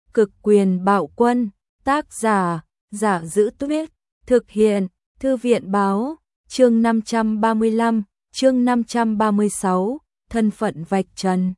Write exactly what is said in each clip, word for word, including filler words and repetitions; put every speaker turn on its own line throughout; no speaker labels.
Cực quyền bạo quân, tác giả, Giả Giữ Tuyết, thực hiện, Thư viện báo, chương năm trăm ba mươi lăm, chương năm trăm ba mươi sáu, thân phận vạch trần.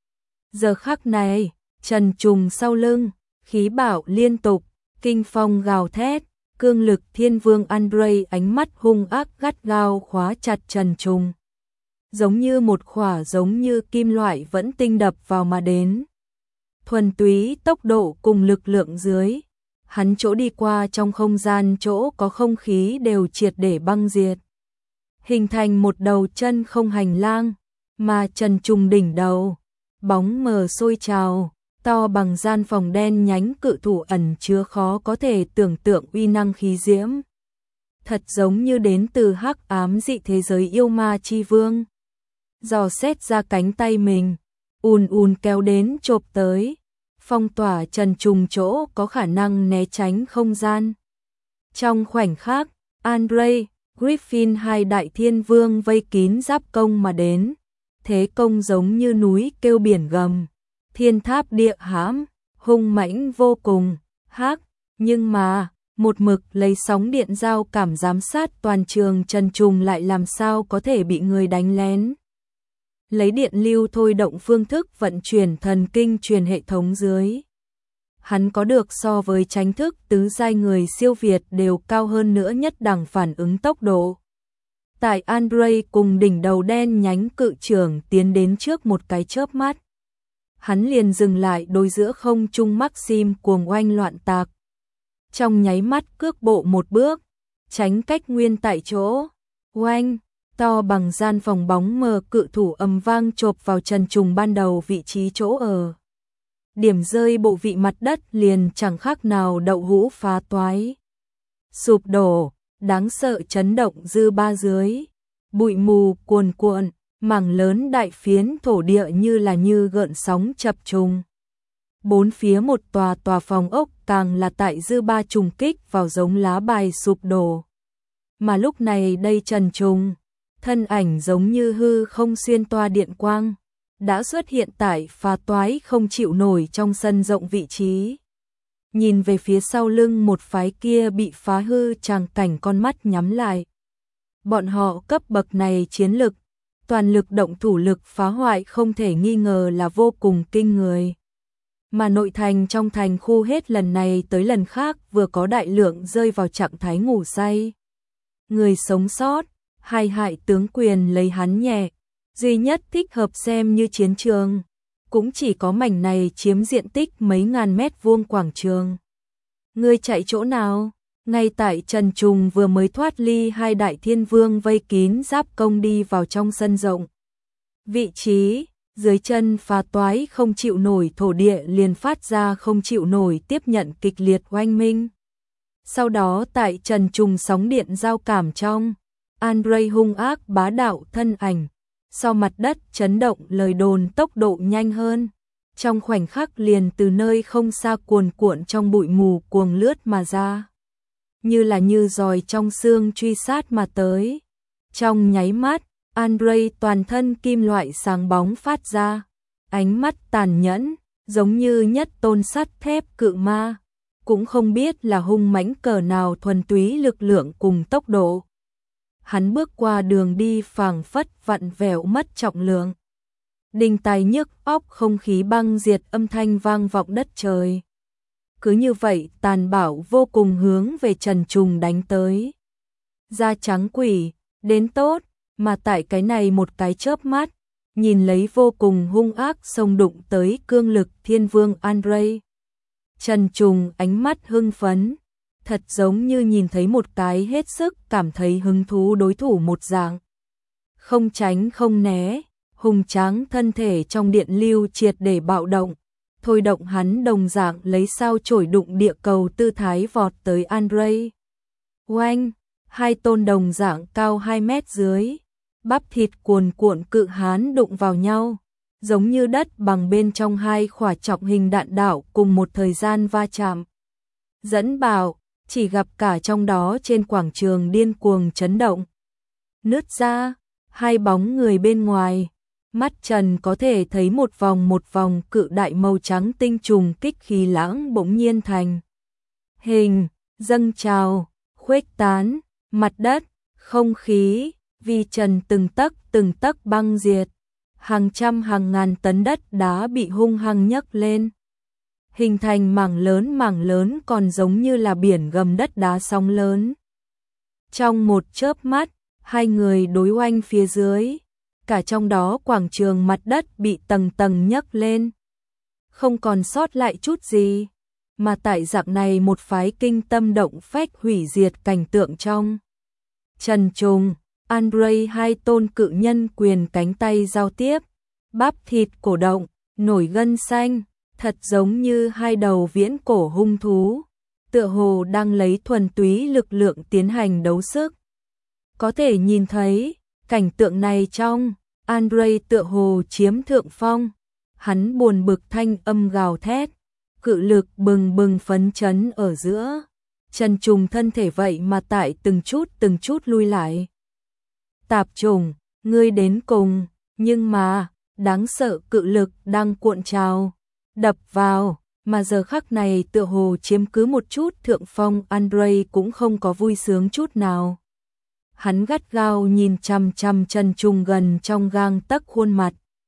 Giờ khắc này, trần trùng sau lưng, khí bạo liên tục, kinh phong gào thét, cương lực thiên vương Andrei ánh mắt hung ác gắt gao khóa chặt trần trùng. Giống như một khỏa giống như kim loại vẫn tinh đập vào mà đến. Thuần túy tốc độ cùng lực lượng dưới, hắn chỗ đi qua trong không gian chỗ có không khí đều triệt để băng diệt. Hình thành một đầu chân không hành lang, mà trần trùng đỉnh đầu, bóng mờ sôi trào, to bằng gian phòng đen nhánh cự thủ ẩn chứa khó có thể tưởng tượng uy năng khí diễm. Thật giống như đến từ hắc ám dị thế giới yêu ma chi vương. Dò xét ra cánh tay mình, ùn ùn kéo đến chộp tới, phong tỏa trần trùng chỗ có khả năng né tránh không gian. Trong khoảnh khắc, Andrei, Griffin hai đại thiên vương vây kín giáp công mà đến, thế công giống như núi kêu biển gầm, thiên tháp địa hãm, hung mãnh vô cùng, hắc, nhưng mà, một mực lấy sóng điện giao cảm giám sát toàn trường trần trùng lại làm sao có thể bị người đánh lén. Lấy điện lưu thôi động phương thức vận chuyển thần kinh truyền hệ thống dưới. Hắn có được so với tránh thức tứ giai người siêu việt đều cao hơn nữa nhất đẳng phản ứng tốc độ. Tại Andrei cùng đỉnh đầu đen nhánh cự trưởng tiến đến trước một cái chớp mắt. Hắn liền dừng lại đối giữa không trung Maxim cuồng oanh loạn tạc. Trong nháy mắt cước bộ một bước, tránh cách nguyên tại chỗ, oanh. To bằng gian phòng bóng mờ cự thủ ầm vang chộp vào trần trùng ban đầu vị trí chỗ ở. Điểm rơi bộ vị mặt đất liền chẳng khác nào đậu hũ phá toái. Sụp đổ, đáng sợ chấn động dư ba dưới. Bụi mù cuồn cuộn, mảng lớn đại phiến thổ địa như là như gợn sóng chập trùng. Bốn phía một tòa tòa phòng ốc càng là tại dư ba trùng kích vào giống lá bài sụp đổ. Mà lúc này đây trần trùng, thân ảnh giống như hư không xuyên toa điện quang, đã xuất hiện tại phá toái không chịu nổi trong sân rộng vị trí. Nhìn về phía sau lưng một phái kia bị phá hư tràng cảnh con mắt nhắm lại. Bọn họ cấp bậc này chiến lực, toàn lực động thủ lực phá hoại không thể nghi ngờ là vô cùng kinh người. Mà nội thành trong thành khu hết lần này tới lần khác vừa có đại lượng rơi vào trạng thái ngủ say. Người sống sót, hai hại tướng quyền lấy hắn nhẹ, duy nhất thích hợp xem như chiến trường, cũng chỉ có mảnh này chiếm diện tích mấy ngàn mét vuông quảng trường. Ngươi chạy chỗ nào? Ngay tại trần trùng vừa mới thoát ly hai đại thiên vương vây kín giáp công đi vào trong sân rộng. Vị trí, dưới chân phá toái không chịu nổi thổ địa liền phát ra không chịu nổi tiếp nhận kịch liệt oanh minh. Sau đó tại trần trùng sóng điện giao cảm trong, Andrei hung ác bá đạo thân ảnh, so mặt đất chấn động lời đồn tốc độ nhanh hơn. Trong khoảnh khắc liền từ nơi không xa cuồn cuộn trong bụi mù cuồng lướt mà ra. Như là như giòi trong xương truy sát mà tới. Trong nháy mắt, Andrei toàn thân kim loại sáng bóng phát ra. Ánh mắt tàn nhẫn, giống như nhất tôn sắt thép cự ma. Cũng không biết là hung mãnh cỡ nào thuần túy lực lượng cùng tốc độ. Hắn bước qua đường đi phảng phất vặn vẹo mất trọng lượng. Đinh tai nhức óc không khí băng diệt âm thanh vang vọng đất trời. Cứ như vậy tàn bạo vô cùng hướng về trần trùng đánh tới. Da trắng quỷ, đến tốt, mà tại cái này một cái chớp mắt, nhìn lấy vô cùng hung ác xông đụng tới cương lực thiên vương Andrei. Trần trùng ánh mắt hưng phấn. Thật giống như nhìn thấy một cái hết sức cảm thấy hứng thú đối thủ một dạng. Không tránh không né, hùng tráng thân thể trong điện lưu triệt để bạo động, thôi động hắn đồng dạng lấy sao chổi đụng địa cầu tư thái vọt tới Andrei. Oanh, hai tôn đồng dạng cao hai mét dưới, bắp thịt cuồn cuộn cự hán đụng vào nhau, giống như đất bằng bên trong hai khỏa trọng hình đạn đạo cùng một thời gian va chạm. Dẫn bảo, chỉ gặp cả trong đó trên quảng trường điên cuồng chấn động. Nứt ra, hai bóng người bên ngoài, Mắt Trần có thể thấy một vòng một vòng cự đại màu trắng tinh trùng kích khí lãng bỗng nhiên thành hình, dâng trào, khuếch tán, mặt đất, không khí, vì trần từng tấc từng tấc băng diệt. Hàng trăm hàng ngàn tấn đất đá bị hung hăng nhấc lên, hình thành mảng lớn mảng lớn còn giống như là biển gầm đất đá sóng lớn. Trong một chớp mắt, hai người đối oanh phía dưới, cả trong đó quảng trường mặt đất bị tầng tầng nhấc lên, không còn sót lại chút gì, mà tại dạng này một phái kinh tâm động phách hủy diệt cảnh tượng trong. Trần Trùng, Andrei hai tôn cự nhân quyền cánh tay giao tiếp, bắp thịt cổ động, nổi gân xanh, thật giống như hai đầu viễn cổ hung thú, tựa hồ đang lấy thuần túy lực lượng tiến hành đấu sức. Có thể nhìn thấy, cảnh tượng này trong, Andrei tựa hồ chiếm thượng phong, hắn buồn bực thanh âm gào thét, cự lực bừng bừng phấn chấn ở giữa. Trần Trùng thân thể vậy mà tại từng chút từng chút lui lại. Tạp trùng, ngươi đến cùng, nhưng mà, đáng sợ cự lực đang cuộn trào, đập vào, mà giờ khắc này tựa hồ chiếm cứ một chút thượng phong. Andrei cũng không có vui sướng chút nào. Hắn gắt gao nhìn chằm chằm Trần Trùng gần trong gang tấc khuôn mặt.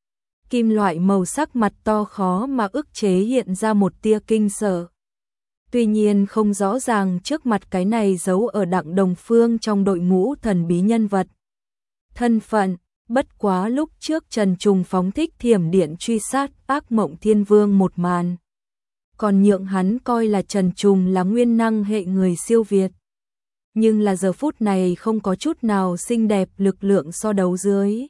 Kim loại màu sắc mặt to khó mà ức chế hiện ra một tia kinh sợ. Tuy nhiên không rõ ràng trước mặt cái này giấu ở Đặng Đồng Phương trong đội ngũ thần bí nhân vật. Thân phận, bất quá lúc trước Trần Trùng phóng thích thiểm điện truy sát ác mộng thiên vương một màn. Còn nhượng hắn coi là Trần Trùng là nguyên năng hệ người siêu việt. Nhưng là giờ phút này không có chút nào xinh đẹp lực lượng so đấu dưới.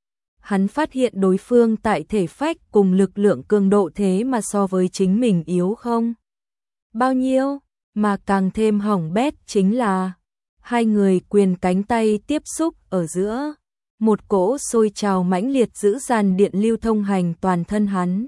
Hắn phát hiện đối phương tại thể phách cùng lực lượng cường độ thế mà so với chính mình yếu không bao nhiêu, mà càng thêm hỏng bét chính là hai người quyền cánh tay tiếp xúc ở giữa, một cỗ sôi trào mãnh liệt dữ dằn điện lưu thông hành toàn thân hắn.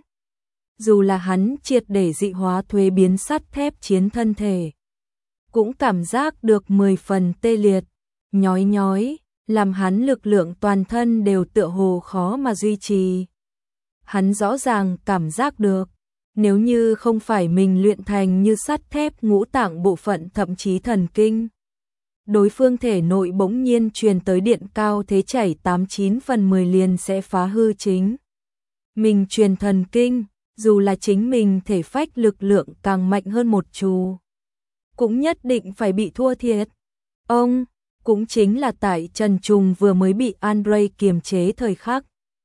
Dù là hắn triệt để dị hóa thuế biến sắt thép chiến thân thể, cũng cảm giác được mười phần tê liệt, nhói nhói, làm hắn lực lượng toàn thân đều tựa hồ khó mà duy trì. Hắn rõ ràng cảm giác được, nếu như không phải mình luyện thành như sắt thép ngũ tạng bộ phận thậm chí thần kinh, đối phương thể nội bỗng nhiên truyền tới điện cao thế chảy tám chín phần mười liền sẽ phá hư chính mình truyền thần kinh, dù là chính mình thể phách lực lượng càng mạnh hơn một chút, cũng nhất định phải bị thua thiệt. Ông, cũng chính là tại Trần Trùng vừa mới bị Andrei kiềm chế thời khắc.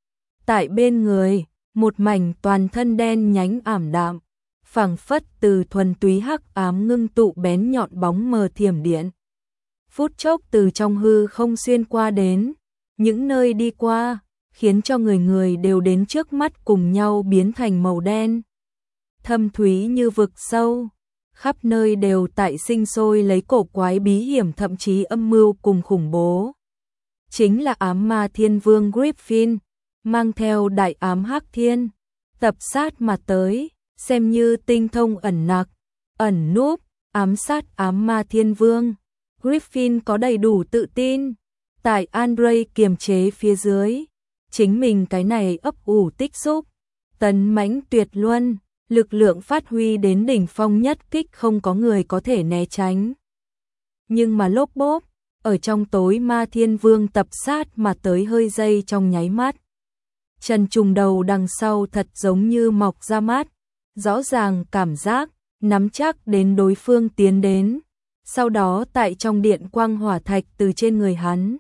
Tại bên người, một mảnh toàn thân đen nhánh ảm đạm, phảng phất từ thuần túy hắc ám ngưng tụ bén nhọn bóng mờ thiểm điện. Phút chốc từ trong hư không xuyên qua đến, những nơi đi qua, khiến cho người người đều đến trước mắt cùng nhau biến thành màu đen. Thâm thúy như vực sâu, khắp nơi đều tại sinh sôi lấy cổ quái bí hiểm thậm chí âm mưu cùng khủng bố. Chính là ám ma thiên vương Griffin, mang theo đại ám hắc thiên, tập sát mà tới, xem như tinh thông ẩn nặc, ẩn núp, ám sát ám ma thiên vương. Griffin có đầy đủ tự tin, tại Andrei kiềm chế phía dưới, chính mình cái này ấp ủ tích xúc, tấn mãnh tuyệt luân, lực lượng phát huy đến đỉnh phong nhất kích không có người có thể né tránh. Nhưng mà lốp bốp, ở trong tối ma thiên vương tập sát mà tới hơi giây trong nháy mắt. Trần Trùng đầu đằng sau thật giống như mọc ra mắt, rõ ràng cảm giác, nắm chắc đến đối phương tiến đến. Sau đó tại trong điện quang hỏa thạch từ trên người hắn,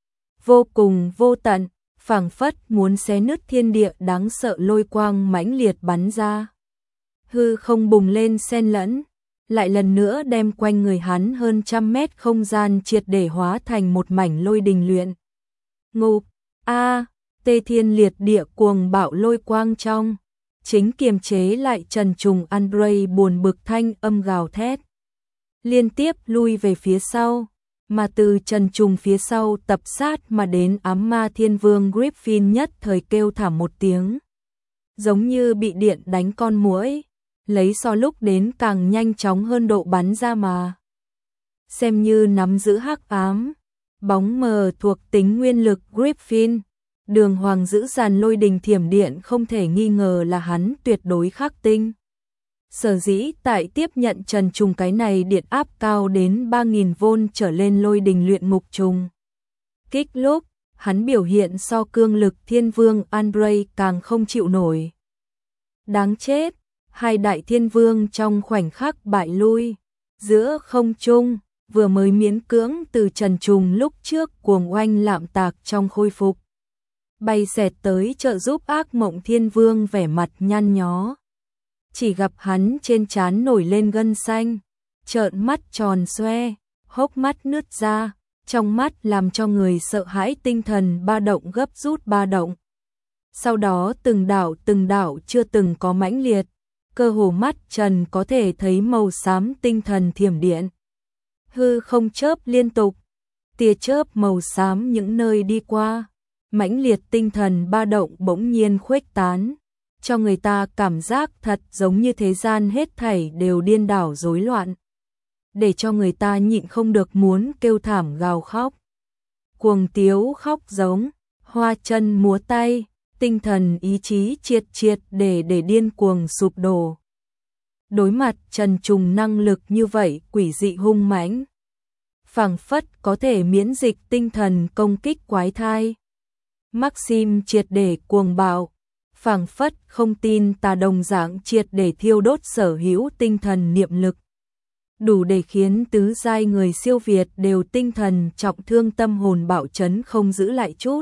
vô cùng vô tận, phảng phất muốn xé nứt thiên địa đáng sợ lôi quang mãnh liệt bắn ra. Hư không bùng lên xen lẫn, lại lần nữa đem quanh người hắn hơn trăm mét không gian triệt để hóa thành một mảnh lôi đình luyện. Ngục, a, tê thiên liệt địa cuồng bạo lôi quang trong, chính kiềm chế lại Trần Trùng. Andrei buồn bực thanh âm gào thét, liên tiếp lui về phía sau, mà từ Trần Trùng phía sau tập sát mà đến ám ma thiên vương Griffin nhất thời kêu thảm một tiếng, giống như bị điện đánh con muỗi, lấy so lúc đến càng nhanh chóng hơn độ bắn ra mà. Xem như nắm giữ hắc ám, bóng mờ thuộc tính nguyên lực Griffin, Đường Hoàng giữ dàn lôi đình thiểm điện không thể nghi ngờ là hắn tuyệt đối khắc tinh. Sở dĩ tại tiếp nhận Trần Trùng cái này điện áp cao đến ba nghìn vôn trở lên lôi đình luyện ngục trùng kích lúc, hắn biểu hiện so cương lực thiên vương Andrei càng không chịu nổi. Đáng chết, hai đại thiên vương trong khoảnh khắc bại lui, giữa không trung, vừa mới miễn cưỡng từ Trần Trùng lúc trước cuồng oanh lạm tạc trong khôi phục. Bay xẹt tới trợ giúp ác mộng thiên vương vẻ mặt nhăn nhó. Chỉ gặp hắn trên trán nổi lên gân xanh, trợn mắt tròn xoe, hốc mắt nứt ra, trong mắt làm cho người sợ hãi tinh thần ba động gấp rút ba động. Sau đó từng đạo từng đạo chưa từng có mãnh liệt, cơ hồ mắt Trần có thể thấy màu xám tinh thần thiểm điện. Hư không chớp liên tục, tia chớp màu xám những nơi đi qua, mãnh liệt tinh thần ba động bỗng nhiên khuếch tán, cho người ta cảm giác thật giống như thế gian hết thảy đều điên đảo rối loạn, để cho người ta nhịn không được muốn kêu thảm gào khóc. Cuồng tiếu khóc giống, hoa chân múa tay, tinh thần ý chí triệt triệt để để điên cuồng sụp đổ. Đối mặt Trần Trùng năng lực như vậy quỷ dị hung mãnh, phảng phất có thể miễn dịch tinh thần công kích quái thai. Maxim triệt để cuồng bạo, phảng phất không tin tà đồng dạng triệt để thiêu đốt sở hữu tinh thần niệm lực, đủ để khiến tứ giai người siêu việt đều tinh thần trọng thương tâm hồn bạo chấn không giữ lại chút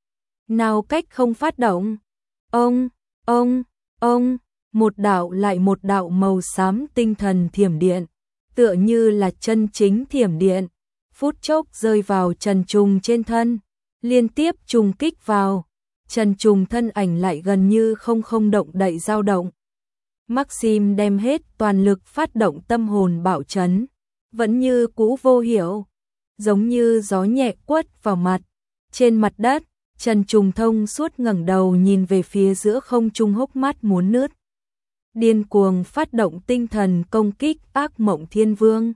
nào cách không phát động. Ông, ông, ông, một đạo lại một đạo màu xám tinh thần thiểm điện, tựa như là chân chính thiểm điện, phút chốc rơi vào Trần Trùng trên thân, liên tiếp trùng kích vào. Trần Trùng thân ảnh lại gần như không không động đậy dao động. Maxim đem hết toàn lực phát động tâm hồn bạo chấn, vẫn như cũ vô hiểu, giống như gió nhẹ quất vào mặt. Trên mặt đất, Trần Trùng thông suốt ngẩng đầu nhìn về phía giữa không trung, hốc mắt muốn nứt. Điên cuồng phát động tinh thần công kích ác mộng thiên vương.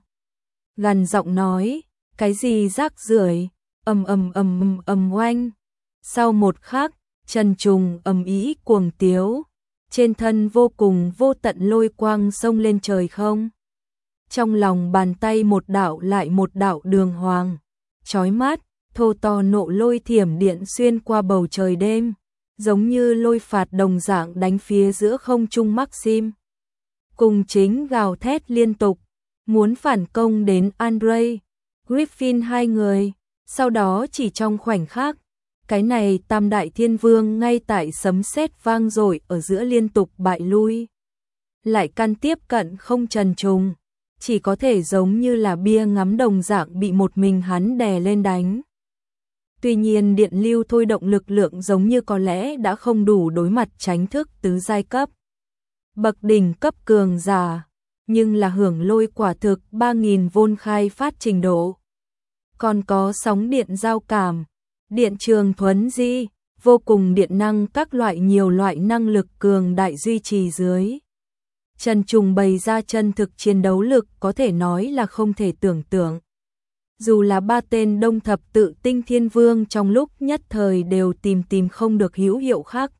Gằn giọng nói, cái gì rác rưởi, ầm ầm ầm ầm ầm oanh. Sau một khắc, Trần Trùng ầm ĩ cuồng tiếu, trên thân vô cùng vô tận lôi quang xông lên trời không. Trong lòng bàn tay một đạo lại một đạo đường hoàng, chói mắt, thô to nộ lôi thiểm điện xuyên qua bầu trời đêm, giống như lôi phạt đồng dạng đánh phía giữa không trung Maxim. Cùng chính gào thét liên tục, muốn phản công đến Andrei, Griffin hai người, sau đó chỉ trong khoảnh khắc, cái này tam đại thiên vương ngay tại sấm sét vang dội ở giữa liên tục bại lui. Lại can tiếp cận không Trần Trùng, chỉ có thể giống như là bia ngắm đồng dạng bị một mình hắn đè lên đánh. Tuy nhiên điện lưu thôi động lực lượng giống như có lẽ đã không đủ đối mặt tránh thức tứ giai cấp. Bậc đỉnh cấp cường giả, nhưng là hưởng lôi quả thực ba nghìn vôn khai phát trình độ. Còn có sóng điện giao cảm, điện trường thuấn di, vô cùng điện năng các loại nhiều loại năng lực cường đại duy trì dưới. Trần Trùng bày ra chân thực chiến đấu lực có thể nói là không thể tưởng tượng. Dù là ba tên đông thập tự tinh thiên vương trong lúc nhất thời đều tìm tìm không được hữu hiệu khác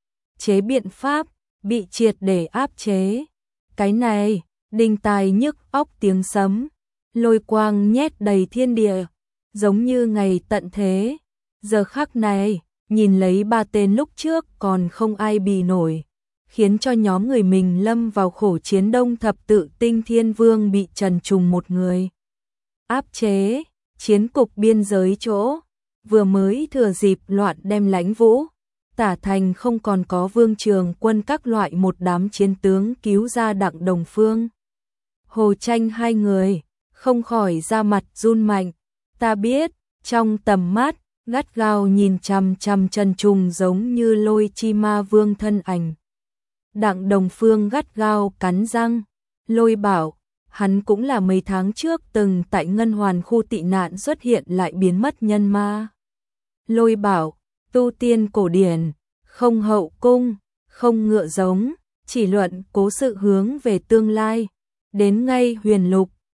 chế biện pháp, bị triệt để áp chế. Cái này, đinh tai nhức óc tiếng sấm, lôi quang nhét đầy thiên địa, giống như ngày tận thế. Giờ khắc này, nhìn lấy ba tên lúc trước còn không ai bì nổi, khiến cho nhóm người mình lâm vào khổ chiến đông thập tự tinh thiên vương bị Trần Trùng một người áp chế. Chiến cục biên giới chỗ, vừa mới thừa dịp loạn đem Lãnh Vũ, Tả Thành không còn có Vương Trường Quân các loại một đám chiến tướng cứu ra Đặng Đồng Phương. Hồ Tranh hai người, không khỏi ra mặt run mạnh, ta biết, trong tầm mắt, gắt gao nhìn chằm chằm Trần Trùng giống như lôi chi ma vương thân ảnh. Đặng Đồng Phương gắt gao cắn răng, lôi bảo, hắn cũng là mấy tháng trước từng tại Ngân Hoàn khu tị nạn xuất hiện lại biến mất nhân ma. Lôi bảo, tu tiên cổ điển, không hậu cung, không ngựa giống, chỉ luận cố sự hướng về tương lai, đến ngay huyền lục,